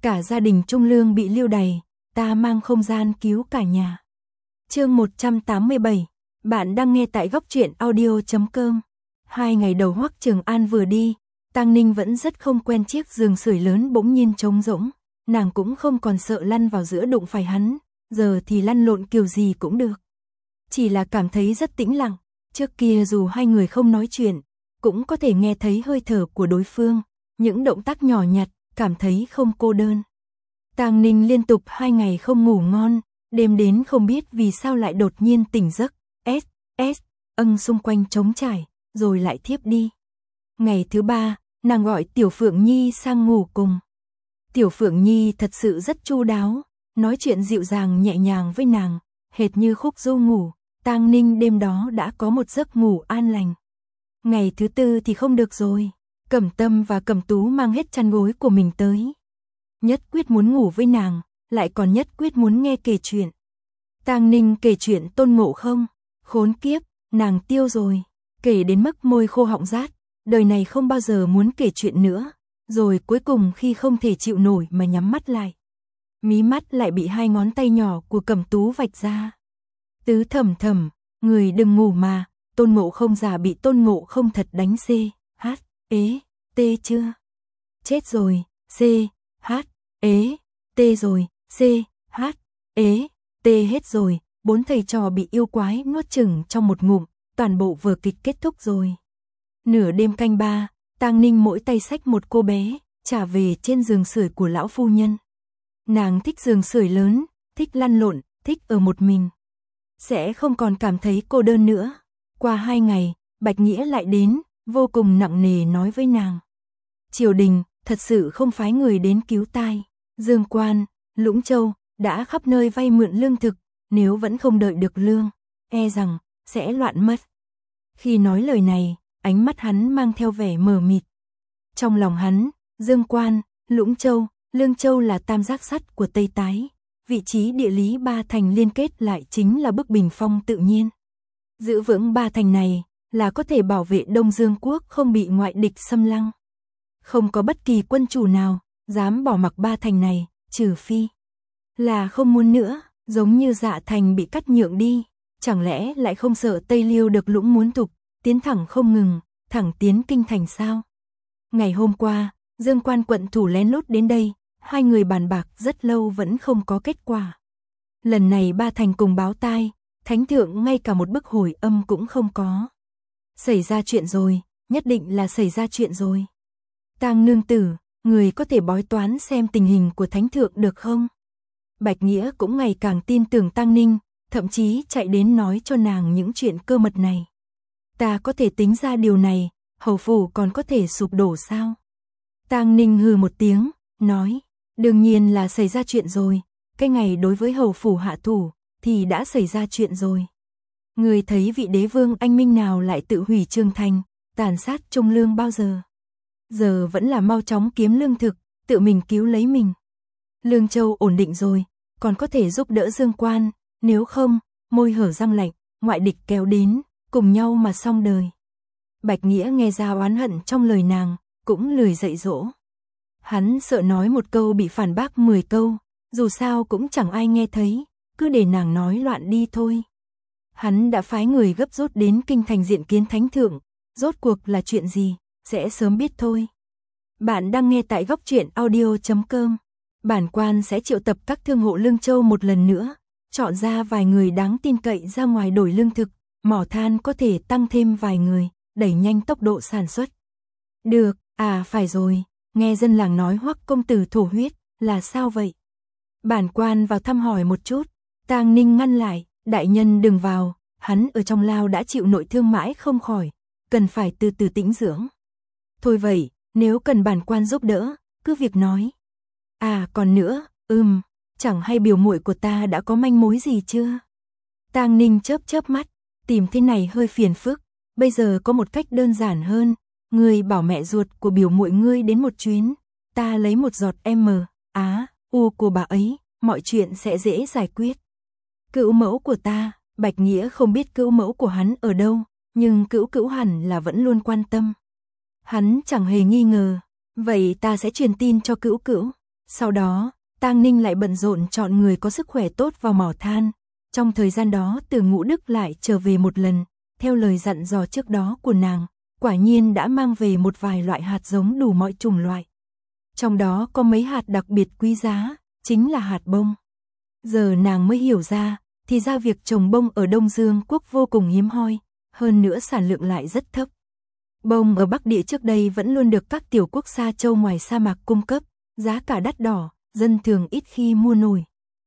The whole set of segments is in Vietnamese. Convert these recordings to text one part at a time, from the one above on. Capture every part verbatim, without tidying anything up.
cả gia đình Trung Lương bị lưu đày, ta mang không gian cứu cả nhà. Chương một trăm tám mươi bảy, bạn đang nghe tại góc truyện audio chấm com. Hai ngày đầu Hoắc Trường An vừa đi, Tang Ninh vẫn rất không quen chiếc giường sưởi lớn bỗng nhiên trống rỗng, nàng cũng không còn sợ lăn vào giữa đụng phải hắn, giờ thì lăn lộn kiểu gì cũng được. Chỉ là cảm thấy rất tĩnh lặng, trước kia dù hai người không nói chuyện, cũng có thể nghe thấy hơi thở của đối phương, những động tác nhỏ nhặt, cảm thấy không cô đơn. Tang Ninh liên tục hai ngày không ngủ ngon, đêm đến không biết vì sao lại đột nhiên tỉnh giấc, s, s, âng xung quanh trống trải, rồi lại thiếp đi. Ngày thứ ba, nàng gọi Tiểu Phượng Nhi sang ngủ cùng. Tiểu Phượng Nhi thật sự rất chu đáo, nói chuyện dịu dàng nhẹ nhàng với nàng, hệt như khúc du ngủ. Tang Ninh đêm đó đã có một giấc ngủ an lành. Ngày thứ tư thì không được rồi, Cẩm Tâm và Cẩm Tú mang hết chăn gối của mình tới. Nhất quyết muốn ngủ với nàng, lại còn nhất quyết muốn nghe kể chuyện. Tang Ninh kể chuyện Tôn Ngộ Không, khốn kiếp, nàng tiêu rồi, kể đến mức môi khô họng rát, đời này không bao giờ muốn kể chuyện nữa, rồi cuối cùng khi không thể chịu nổi mà nhắm mắt lại. Mí mắt lại bị hai ngón tay nhỏ của Cẩm Tú vạch ra. Tứ thầm thầm, người đừng ngủ mà, Tôn Ngộ Không già bị Tôn Ngộ Không thật đánh c, h, ế, tê chưa? Chết rồi, c, h, ế, tê rồi, c, h, ế, tê hết rồi, bốn thầy trò bị yêu quái nuốt chửng trong một ngụm, toàn bộ vở kịch kết thúc rồi. Nửa đêm canh ba, Tang Ninh mỗi tay xách một cô bé, trả về trên giường sưởi của lão phu nhân. Nàng thích giường sưởi lớn, thích lăn lộn, thích ở một mình. Sẽ không còn cảm thấy cô đơn nữa. Qua hai ngày, Bạch Nghĩa lại đến, vô cùng nặng nề nói với nàng. Triều đình, thật sự không phái người đến cứu tai. Dương Quan, Lũng Châu, đã khắp nơi vay mượn lương thực, nếu vẫn không đợi được lương, e rằng, sẽ loạn mất. Khi nói lời này, ánh mắt hắn mang theo vẻ mờ mịt. Trong lòng hắn, Dương Quan, Lũng Châu, Lương Châu là tam giác sắt của Tây Tái. Vị trí địa lý ba thành liên kết lại chính là bức bình phong tự nhiên. Giữ vững ba thành này là có thể bảo vệ Đông Dương quốc không bị ngoại địch xâm lăng. Không có bất kỳ quân chủ nào dám bỏ mặc ba thành này, trừ phi là không muốn nữa, giống như Dạ Thành bị cắt nhượng đi, chẳng lẽ lại không sợ Tây Liêu được Lũng muốn thục, tiến thẳng không ngừng, thẳng tiến kinh thành sao? Ngày hôm qua, Dương Quan quận thủ lén lút đến đây, hai người bàn bạc rất lâu vẫn không có kết quả. Lần này ba thành cùng báo tai, thánh thượng ngay cả một bức hồi âm cũng không có. Xảy ra chuyện rồi, nhất định là xảy ra chuyện rồi. Tang nương tử, người có thể bói toán xem tình hình của thánh thượng được không? Bạch Nghĩa cũng ngày càng tin tưởng Tang Ninh, thậm chí chạy đến nói cho nàng những chuyện cơ mật này. Ta có thể tính ra điều này, hầu phủ còn có thể sụp đổ sao? Tang Ninh hừ một tiếng, nói, đương nhiên là xảy ra chuyện rồi, cái ngày đối với hầu phủ hạ thủ, thì đã xảy ra chuyện rồi. Người thấy vị đế vương anh minh nào lại tự hủy Trường Thành, tàn sát Trung Lương bao giờ? Giờ vẫn là mau chóng kiếm lương thực, tự mình cứu lấy mình. Lương Châu ổn định rồi, còn có thể giúp đỡ Dương Quan, nếu không, môi hở răng lạnh, ngoại địch kéo đến, cùng nhau mà xong đời. Bạch Nghĩa nghe ra oán hận trong lời nàng, cũng lười dạy dỗ. Hắn sợ nói một câu bị phản bác mười câu, dù sao cũng chẳng ai nghe thấy, cứ để nàng nói loạn đi thôi. Hắn đã phái người gấp rút đến kinh thành diện kiến thánh thượng, rốt cuộc là chuyện gì, sẽ sớm biết thôi. Bạn đang nghe tại góc truyện audio chấm com. Bản quan sẽ triệu tập các thương hộ Lương Châu một lần nữa, chọn ra vài người đáng tin cậy ra ngoài đổi lương thực, mỏ than có thể tăng thêm vài người, đẩy nhanh tốc độ sản xuất. Được, à phải rồi, nghe dân làng nói Hoắc công tử thổ huyết, là sao vậy? Bản quan vào thăm hỏi một chút. Tang Ninh ngăn lại, đại nhân đừng vào, hắn ở trong lao đã chịu nội thương mãi không khỏi, cần phải từ từ tĩnh dưỡng. Thôi vậy, nếu cần bản quan giúp đỡ, cứ việc nói. À còn nữa, ừm, chẳng hay biểu muội của ta đã có manh mối gì chưa? Tang Ninh chớp chớp mắt, tìm thế này hơi phiền phức, bây giờ có một cách đơn giản hơn, ngươi bảo mẹ ruột của biểu muội ngươi đến một chuyến, ta lấy một giọt M, Á, U của bà ấy, mọi chuyện sẽ dễ giải quyết. Cữu mẫu của ta, Bạch Nghĩa không biết cữu mẫu của hắn ở đâu, nhưng cữu cữu hẳn là vẫn luôn quan tâm. Hắn chẳng hề nghi ngờ, vậy ta sẽ truyền tin cho cữu cữu, Sau đó, Tang Ninh lại bận rộn chọn người có sức khỏe tốt vào mỏ than. Trong thời gian đó Từ Ngũ Đức lại trở về một lần, theo lời dặn dò trước đó của nàng, quả nhiên đã mang về một vài loại hạt giống đủ mọi chủng loại. Trong đó có mấy hạt đặc biệt quý giá, chính là hạt bông. Giờ nàng mới hiểu ra, thì ra việc trồng bông ở Đông Dương quốc vô cùng hiếm hoi, hơn nữa sản lượng lại rất thấp. Bông ở Bắc Địa trước đây vẫn luôn được các tiểu quốc Sa Châu ngoài sa mạc cung cấp, giá cả đắt đỏ, dân thường ít khi mua nổi.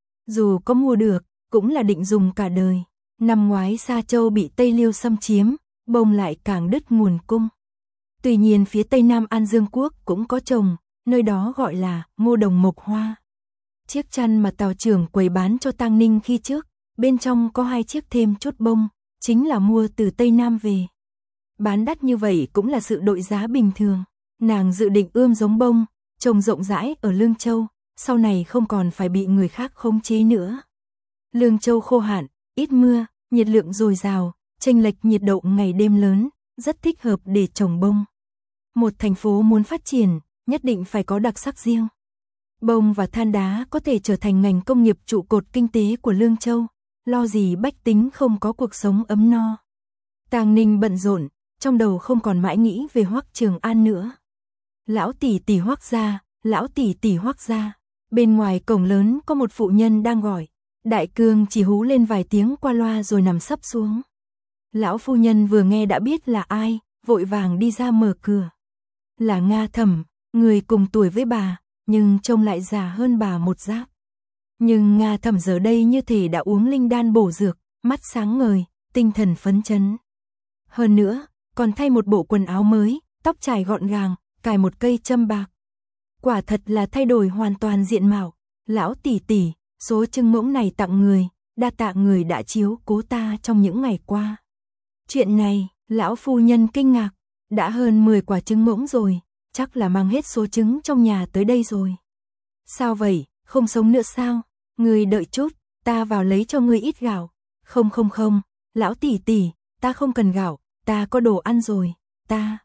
Dù có mua được, cũng là định dùng cả đời. Năm ngoái Sa Châu bị Tây Liêu xâm chiếm, bông lại càng đứt nguồn cung. Tuy nhiên phía Tây Nam An Dương quốc cũng có trồng, nơi đó gọi là ngô đồng mộc hoa. Chiếc chăn mà Tào trưởng quầy bán cho Tang Ninh khi trước, bên trong có hai chiếc thêm chút bông, chính là mua từ Tây Nam về. Bán đắt như vậy cũng là sự đội giá bình thường. Nàng dự định ươm giống bông, trồng rộng rãi ở Lương Châu, sau này không còn phải bị người khác khống chế nữa. Lương Châu khô hạn, ít mưa, nhiệt lượng dồi dào, chênh lệch nhiệt độ ngày đêm lớn, rất thích hợp để trồng bông. Một thành phố muốn phát triển, nhất định phải có đặc sắc riêng. Bông và than đá có thể trở thành ngành công nghiệp trụ cột kinh tế của Lương Châu, lo gì bách tính không có cuộc sống ấm no. Tang Ninh bận rộn, trong đầu không còn mãi nghĩ về Hoắc Trường An nữa. Lão tỷ tỷ Hoắc gia, lão tỷ tỷ Hoắc gia. Bên ngoài cổng lớn có một phụ nhân đang gọi. Đại cương chỉ hú lên vài tiếng qua loa rồi nằm sấp xuống. Lão phu nhân vừa nghe đã biết là ai, vội vàng đi ra mở cửa. Là Nga Thẩm, người cùng tuổi với bà, nhưng trông lại già hơn bà một giáp. Nhưng Nga Thẩm giờ đây như thể đã uống linh đan bổ dược, mắt sáng ngời, tinh thần phấn chấn. Hơn nữa, còn thay một bộ quần áo mới, tóc chải gọn gàng, cài một cây châm bạc. Quả thật là thay đổi hoàn toàn diện mạo. Lão tỷ tỷ, số trứng ngỗng này tặng người, đa tạ người đã chiếu cố ta trong những ngày qua. Chuyện này, lão phu nhân kinh ngạc, đã hơn mười quả trứng ngỗng rồi, chắc là mang hết số trứng trong nhà tới đây rồi. Sao vậy, không sống nữa sao? Người đợi chút, ta vào lấy cho ngươi ít gạo. Không không không, lão tỷ tỷ, ta không cần gạo, ta có đồ ăn rồi, ta,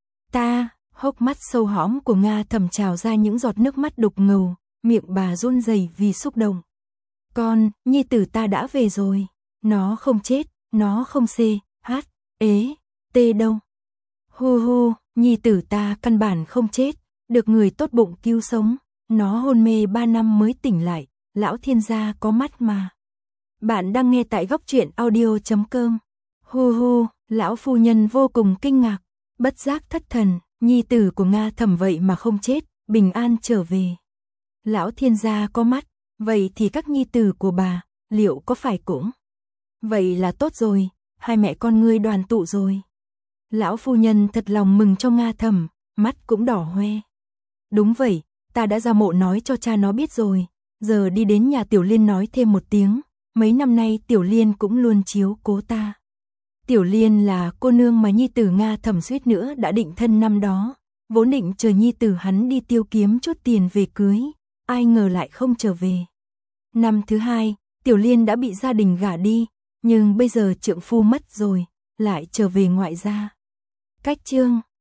ta, hốc mắt sâu hõm của Nga Thẩm trào ra những giọt nước mắt đục ngầu, miệng bà run rẩy vì xúc động. Con, nhi tử ta đã về rồi, nó không chết, nó không xê, hát, ế, tê đâu. Hu hu, nhi tử ta căn bản không chết, được người tốt bụng cứu sống, nó hôn mê ba năm mới tỉnh lại, lão thiên gia có mắt mà. Bạn đang nghe tại góc truyện audio chấm com. Hu hu, lão phu nhân vô cùng kinh ngạc, bất giác thất thần, nhi tử của Nga Thẩm vậy mà không chết, bình an trở về. Lão thiên gia có mắt, vậy thì các nhi tử của bà, liệu có phải cũng? Vậy là tốt rồi, hai mẹ con ngươi đoàn tụ rồi. Lão phu nhân thật lòng mừng cho Nga Thẩm, mắt cũng đỏ hoe. Đúng vậy, ta đã ra mộ nói cho cha nó biết rồi, giờ đi đến nhà Tiểu Liên nói thêm một tiếng, mấy năm nay Tiểu Liên cũng luôn chiếu cố ta. Tiểu Liên là cô nương mà nhi tử Nga Thẩm suýt nữa đã định thân năm đó, vốn định chờ nhi tử hắn đi tiêu kiếm chút tiền về cưới, ai ngờ lại không trở về. Năm thứ hai, Tiểu Liên đã bị gia đình gả đi, nhưng bây giờ trượng phu mất rồi, lại trở về ngoại gia. Cách chương